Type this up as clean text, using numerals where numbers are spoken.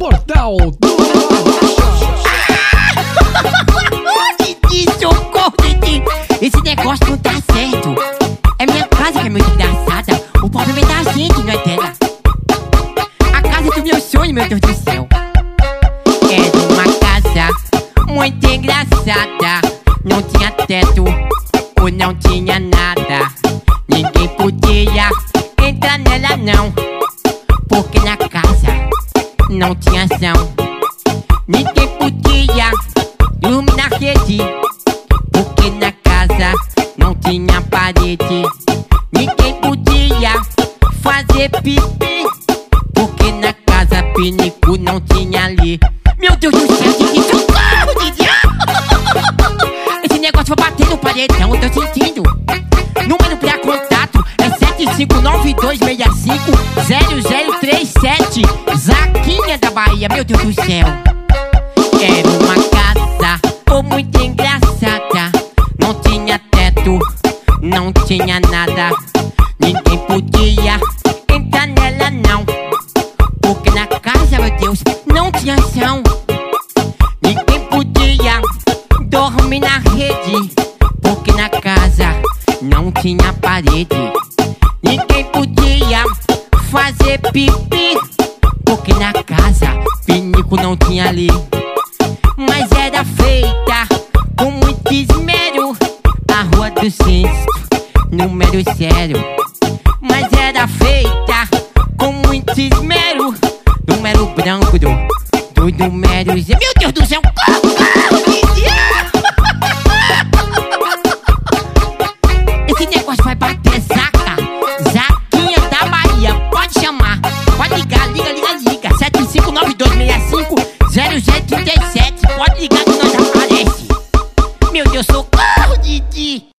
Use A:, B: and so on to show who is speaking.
A: Portal do
B: Didi, socorro, Didi. Esse negócio não tá certo. É minha casa que é muito engraçada. O problema é da gente, não é dela. A casa do meu sonho, meu Deus do céu. Era uma casa muito engraçada. Não tinha teto ou não tinha nada. Ninguém podia entrar nela não, porque na casa não tinha ação. Ninguém podia dormir na rede, porque na casa não tinha parede. Ninguém podia fazer pipi, porque na casa pinico não tinha ali. Meu Deus do céu, Didi, socorro, Didi! Esse negócio vai bater no paredão, eu tô sentindo. Número pra contato é 7592650037. Zaquinha da Bahia, meu Deus do céu. Era uma casa muito engraçada. Não tinha teto, não tinha nada. Ninguém podia entrar nela não, porque na casa, meu Deus, não tinha ação. Ninguém podia dormir na rede, porque na casa não tinha parede. Ninguém podia fazer pipi, porque na casa pinico não tinha ali. Mas era feita com muito esmero a Rua do Centro, número 0. Mas era feita com muito esmero, número branco do número 0. Meu Deus do céu, esse negócio vai bater, Zaca. Zaquinha da Bahia, pode chamar. Pode ligar, liga. 7592650037. Pode ligar que nós aparece. Meu Deus, socorro, Didi.